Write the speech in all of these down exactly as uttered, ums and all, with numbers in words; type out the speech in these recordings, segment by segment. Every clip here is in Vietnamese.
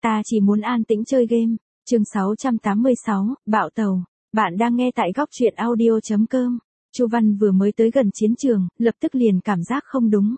ta chỉ muốn an tĩnh chơi game. Chương sáu trăm tám mươi sáu, Bạo Tàu. Bạn đang nghe tại góc truyện audio chấm com. Chu Văn vừa mới tới gần chiến trường, lập tức liền cảm giác không đúng.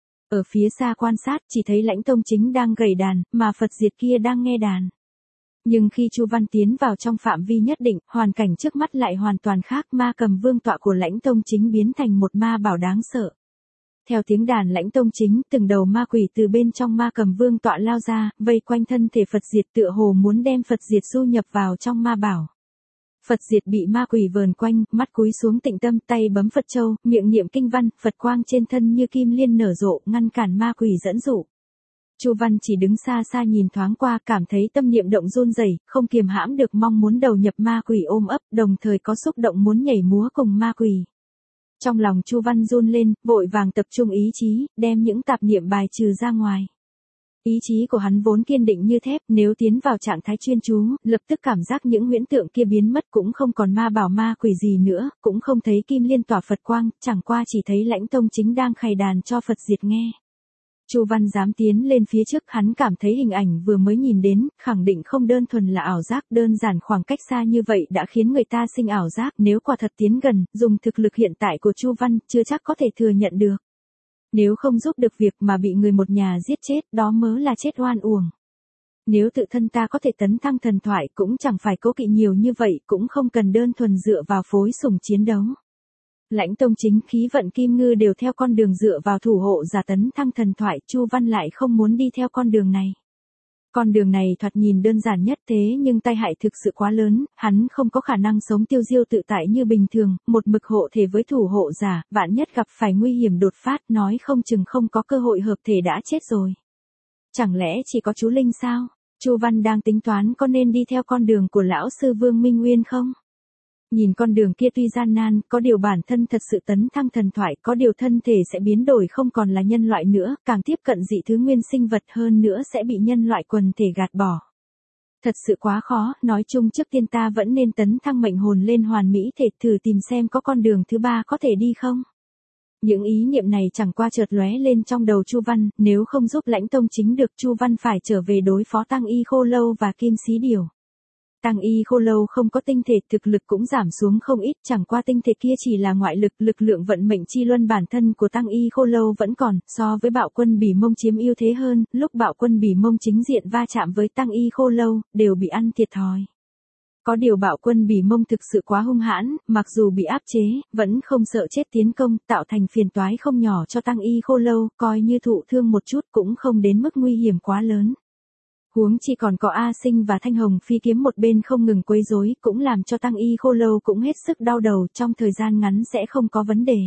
Ở phía xa quan sát, chỉ thấy Lãnh Tông Chính đang gảy đàn, mà Phật Diệt kia đang nghe đàn. Nhưng khi Chu Văn tiến vào trong phạm vi nhất định, hoàn cảnh trước mắt lại hoàn toàn khác. Ma Cầm Vương tọa của Lãnh Tông Chính biến thành một ma bảo đáng sợ. Theo tiếng đàn Lãnh Tông Chính, từng đầu ma quỷ từ bên trong Ma Cầm Vương tọa lao ra, vây quanh thân thể Phật Diệt, tựa hồ muốn đem Phật Diệt du nhập vào trong ma bảo. Phật Diệt bị ma quỷ vờn quanh, mắt cúi xuống tịnh tâm, tay bấm Phật châu, miệng niệm kinh văn, Phật quang trên thân như kim liên nở rộ, ngăn cản ma quỷ dẫn dụ. Chu Văn chỉ đứng xa xa nhìn thoáng qua, cảm thấy tâm niệm động run rẩy, không kiềm hãm được mong muốn đầu nhập ma quỷ ôm ấp, đồng thời có xúc động muốn nhảy múa cùng ma quỷ. Trong lòng Chu Văn run lên, vội vàng tập trung ý chí, đem những tạp niệm bài trừ ra ngoài. Ý chí của hắn vốn kiên định như thép, nếu tiến vào trạng thái chuyên chú, lập tức cảm giác những huyễn tượng kia biến mất, cũng không còn ma bảo ma quỷ gì nữa, cũng không thấy kim liên tỏa Phật quang, chẳng qua chỉ thấy Lãnh Tông Chính đang khày đàn cho Phật Diệt nghe. Chu Văn dám tiến lên phía trước, hắn cảm thấy hình ảnh vừa mới nhìn đến, khẳng định không đơn thuần là ảo giác, đơn giản khoảng cách xa như vậy đã khiến người ta sinh ảo giác, nếu quả thật tiến gần, dùng thực lực hiện tại của Chu Văn, chưa chắc có thể thừa nhận được. Nếu không giúp được việc mà bị người một nhà giết chết, đó mới là chết oan uổng. Nếu tự thân ta có thể tấn thăng thần thoại, cũng chẳng phải cố kỵ nhiều như vậy, cũng không cần đơn thuần dựa vào phối sủng chiến đấu. Lãnh Tông Chính, khí vận kim ngư đều theo con đường dựa vào thủ hộ giả tấn thăng thần thoại, Chu Văn lại không muốn đi theo con đường này. Con đường này thoạt nhìn đơn giản nhất, thế nhưng tai hại thực sự quá lớn, hắn không có khả năng sống tiêu diêu tự tại như bình thường, một mực hộ thể với thủ hộ giả, vạn nhất gặp phải nguy hiểm đột phát, nói không chừng không có cơ hội hợp thể đã chết rồi. Chẳng lẽ chỉ có chú Linh sao? Chu Văn đang tính toán có nên đi theo con đường của lão sư Vương Minh Nguyên không? Nhìn con đường kia tuy gian nan, có điều bản thân thật sự tấn thăng thần thoại, có điều thân thể sẽ biến đổi không còn là nhân loại nữa, càng tiếp cận dị thứ nguyên sinh vật hơn nữa sẽ bị nhân loại quần thể gạt bỏ. Thật sự quá khó, nói chung trước tiên ta vẫn nên tấn thăng mệnh hồn lên hoàn mỹ thể, thử tìm xem có con đường thứ ba có thể đi không. Những ý niệm này chẳng qua chợt lóe lên trong đầu Chu Văn, nếu không giúp Lãnh Tông Chính được, Chu Văn phải trở về đối phó Tăng Y Khô Lâu và Kim Xí Điểu. Tăng Y Khô Lâu không có tinh thể, thực lực cũng giảm xuống không ít, chẳng qua tinh thể kia chỉ là ngoại lực, lực lượng vận mệnh chi luân bản thân của Tăng Y Khô Lâu vẫn còn, so với Bạo Quân Bỉ Mông chiếm ưu thế hơn, lúc Bạo Quân Bỉ Mông chính diện va chạm với Tăng Y Khô Lâu, đều bị ăn thiệt thòi. Có điều Bạo Quân Bỉ Mông thực sự quá hung hãn, mặc dù bị áp chế, vẫn không sợ chết tiến công, tạo thành phiền toái không nhỏ cho Tăng Y Khô Lâu, coi như thụ thương một chút cũng không đến mức nguy hiểm quá lớn. Huống chi còn có A Sinh và Thanh Hồng Phi Kiếm một bên không ngừng quấy rối, cũng làm cho Tăng Y Khô Lâu cũng hết sức đau đầu, trong thời gian ngắn sẽ không có vấn đề.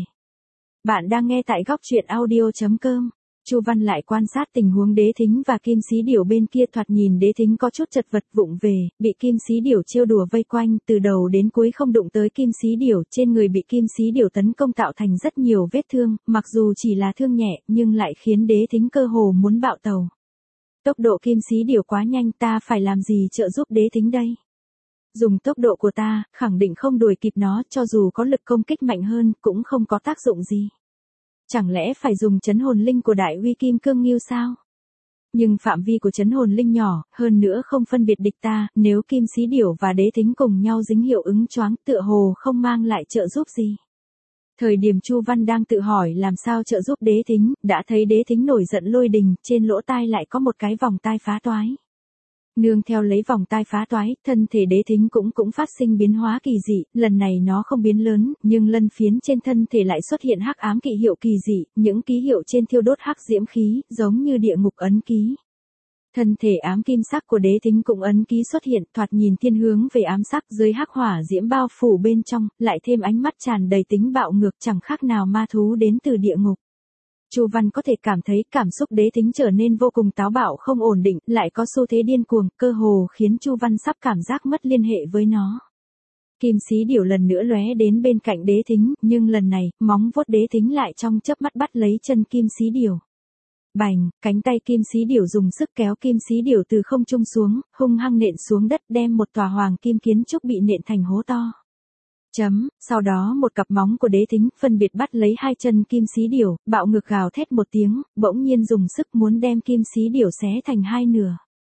Bạn đang nghe tại góc truyện audio chấm com. Chu Văn lại quan sát tình huống Đế Thính và Kim Xí Điểu bên kia, thoạt nhìn Đế Thính có chút chật vật vụng về, bị Kim Xí Điểu trêu đùa vây quanh, từ đầu đến cuối không đụng tới Kim Xí Điểu, trên người bị Kim Xí Điểu tấn công tạo thành rất nhiều vết thương, mặc dù chỉ là thương nhẹ, nhưng lại khiến Đế Thính cơ hồ muốn bạo tàu. Tốc độ Kim Xí Điểu quá nhanh, ta phải làm gì trợ giúp Đế Thính đây? Dùng tốc độ của ta, khẳng định không đuổi kịp nó, cho dù có lực công kích mạnh hơn, cũng không có tác dụng gì. Chẳng lẽ phải dùng trấn hồn linh của Đại Uy Kim Cương Ngưu sao? Nhưng phạm vi của trấn hồn linh nhỏ, hơn nữa không phân biệt địch ta, nếu Kim Xí Điểu và Đế Thính cùng nhau dính hiệu ứng choáng, tựa hồ không mang lại trợ giúp gì. Thời điểm Chu Văn đang tự hỏi làm sao trợ giúp Đế Thính, đã thấy Đế Thính nổi giận lôi đình, trên lỗ tai lại có một cái vòng tai phá toái. Nương theo lấy vòng tai phá toái, thân thể Đế Thính cũng cũng phát sinh biến hóa kỳ dị, lần này nó không biến lớn, nhưng lân phiến trên thân thể lại xuất hiện hắc ám ký hiệu kỳ dị, những ký hiệu trên thiêu đốt hắc diễm khí, giống như địa ngục ấn ký. Thân thể ám kim sắc của Đế Thính cũng ấn ký xuất hiện, thoạt nhìn thiên hướng về ám sắc, dưới hắc hỏa diễm bao phủ bên trong, lại thêm ánh mắt tràn đầy tính bạo ngược, chẳng khác nào ma thú đến từ địa ngục. Chu Văn có thể cảm thấy cảm xúc Đế Thính trở nên vô cùng táo bạo không ổn định, lại có xu thế điên cuồng, cơ hồ khiến Chu Văn sắp cảm giác mất liên hệ với nó. Kim Xí Điểu lần nữa lóe đến bên cạnh Đế Thính, nhưng lần này, móng vuốt Đế Thính lại trong chớp mắt bắt lấy chân Kim Xí Điểu. Bành, cánh tay Kim Xí Điểu dùng sức kéo Kim Xí Điểu từ không trung xuống, hung hăng nện xuống đất, đem một tòa hoàng kim kiến trúc bị nện thành hố to. Chấm, sau đó một cặp móng của Đế Thính phân biệt bắt lấy hai chân Kim Xí Điểu, bạo ngược gào thét một tiếng, bỗng nhiên dùng sức muốn đem Kim Xí Điểu xé thành hai nửa.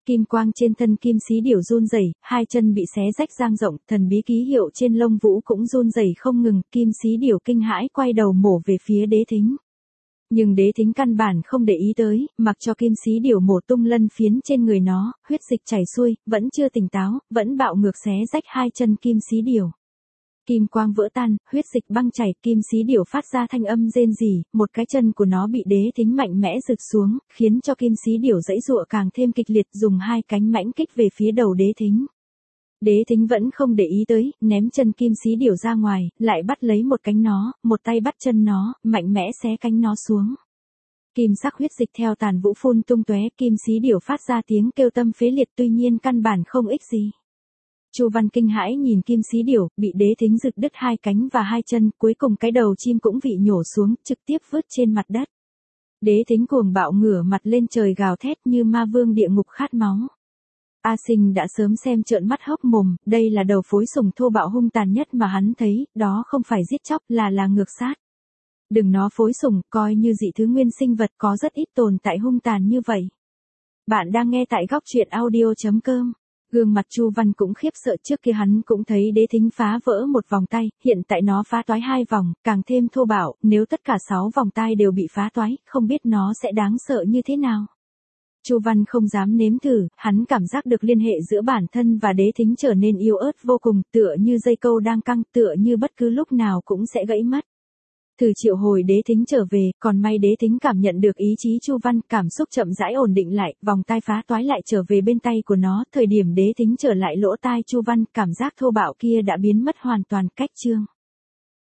Kim quang trên thân kim xí điểu run rẩy, hai chân bị xé rách dang rộng, thần bí ký hiệu trên lông vũ cũng run rẩy không ngừng, kim xí điểu kinh hãi quay đầu mổ về phía Đế Thính. Nhưng Đế Thính căn bản không để ý tới, mặc cho kim xí điểu mổ tung lân phiến trên người nó, huyết dịch chảy xuôi, vẫn chưa tỉnh táo, vẫn bạo ngược xé rách hai chân kim xí điểu. Kim quang vỡ tan, huyết dịch băng chảy, kim xí điểu phát ra thanh âm rên rỉ, một cái chân của nó bị Đế Thính mạnh mẽ giật xuống, khiến cho kim xí điểu giãy giụa càng thêm kịch liệt, dùng hai cánh mãnh kích về phía đầu Đế Thính. Đế Thính vẫn không để ý tới, ném chân kim xí điểu ra ngoài, lại bắt lấy một cánh nó, một tay bắt chân nó, mạnh mẽ xé cánh nó xuống. Kim sắc huyết dịch theo tàn vũ phun tung tóe, kim xí điểu phát ra tiếng kêu tâm phế liệt, tuy nhiên căn bản không ích gì. Chu Văn kinh hãi nhìn kim xí điểu, bị Đế Thính giật đứt hai cánh và hai chân, cuối cùng cái đầu chim cũng bị nhổ xuống, trực tiếp vứt trên mặt đất. Đế Thính cuồng bạo ngửa mặt lên trời gào thét như ma vương địa ngục khát máu. A Sinh đã sớm xem trợn mắt hốc mồm, đây là đầu phối sùng thô bạo hung tàn nhất mà hắn thấy, đó không phải giết chóc là là ngược sát. Đừng nó phối sùng, coi như dị thứ nguyên sinh vật có rất ít tồn tại hung tàn như vậy. Bạn đang nghe tại góc truyện audio chấm com. Gương mặt Chu Văn cũng khiếp sợ, trước kia hắn cũng thấy Đế Thính phá vỡ một vòng tay, hiện tại nó phá toái hai vòng, càng thêm thô bạo, nếu tất cả sáu vòng tay đều bị phá toái, không biết nó sẽ đáng sợ như thế nào. Chu Văn không dám nếm thử, hắn cảm giác được liên hệ giữa bản thân và Đế Thính trở nên yếu ớt vô cùng, tựa như dây câu đang căng, tựa như bất cứ lúc nào cũng sẽ gãy mất. Thử triệu hồi Đế Thính trở về, còn may Đế Thính cảm nhận được ý chí Chu Văn, cảm xúc chậm rãi ổn định lại, vòng tai phá toái lại trở về bên tay của nó, thời điểm Đế Thính trở lại lỗ tai Chu Văn, cảm giác thô bạo kia đã biến mất hoàn toàn, cách chương.